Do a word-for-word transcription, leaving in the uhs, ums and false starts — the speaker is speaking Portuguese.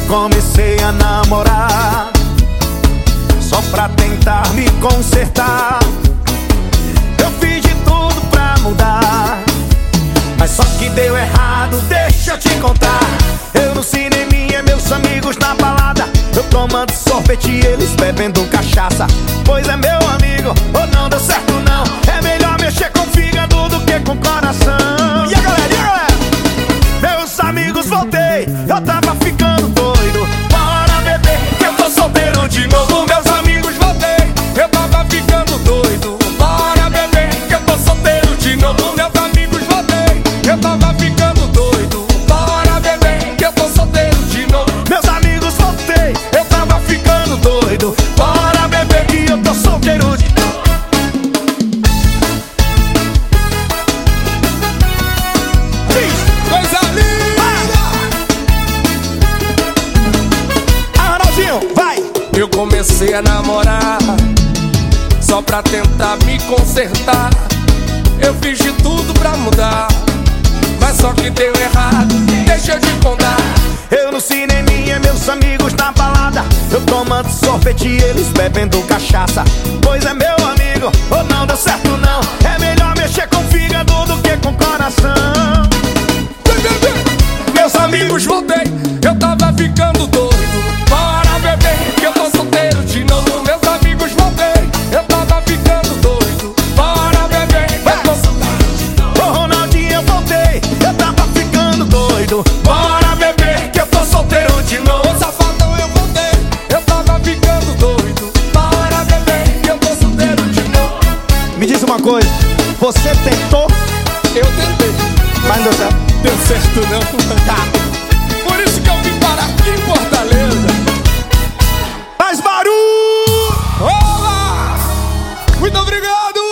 comecei a namorar só pra tentar me consertar. Eu fiz de tudo pra mudar, mas só que deu errado, deixa eu te contar. Eu no cineminha, meus amigos na balada, eu tomando sorvete e eles bebendo cachaça. Pois é, meu amigo, ou não deu certo não. É melhor mexer com o fígado do que com o coração. E a galera, e a galera? Meus amigos, voltei, eu tava ficando doido. Bora beber, que eu tô solteiro de novo. Meus amigos, voltei, eu tava ficando doido. Bora beber, que eu tô solteiro de novo. Meus amigos, voltei, eu tava ficando doido. Bora beber, que eu tô solteiro de novo. Meus amigos, voltei, eu tava ficando doido. Bora beber, que eu tô solteiro de novo. Coisa linda! Arnaldinho, vai! Eu comecei a namorar só pra tentar me consertar. Eu fiz de tudo pra mudar, mas só que deu errado, deixa eu te contar. Eu no cineminha, meus amigos na balada, eu tomando sorvete e eles bebendo cachaça. Pois é, meu amigo, ou não deu certo não. É melhor mexer com o fígado do que com o coração. Meus amigos, voltei, eu tava ficando doido. Bora beber, que eu tô solteiro de novo. Meus amigos, voltei, eu tava ficando doido. Bora beber, que eu tô solteiro de novo. Ô Ronaldinho, eu voltei, eu tava ficando doido. Bora beber, que eu tô solteiro de novo. Ô safadão, eu voltei, eu tava ficando doido. Bora beber, que eu tô solteiro de novo. Me diz uma coisa, você tentou, Eu tentei, mas não deu certo. deu certo não. Tá. Por isso que eu vim parar aqui em Fortaleza. Faz barulho! Olá! Muito obrigado!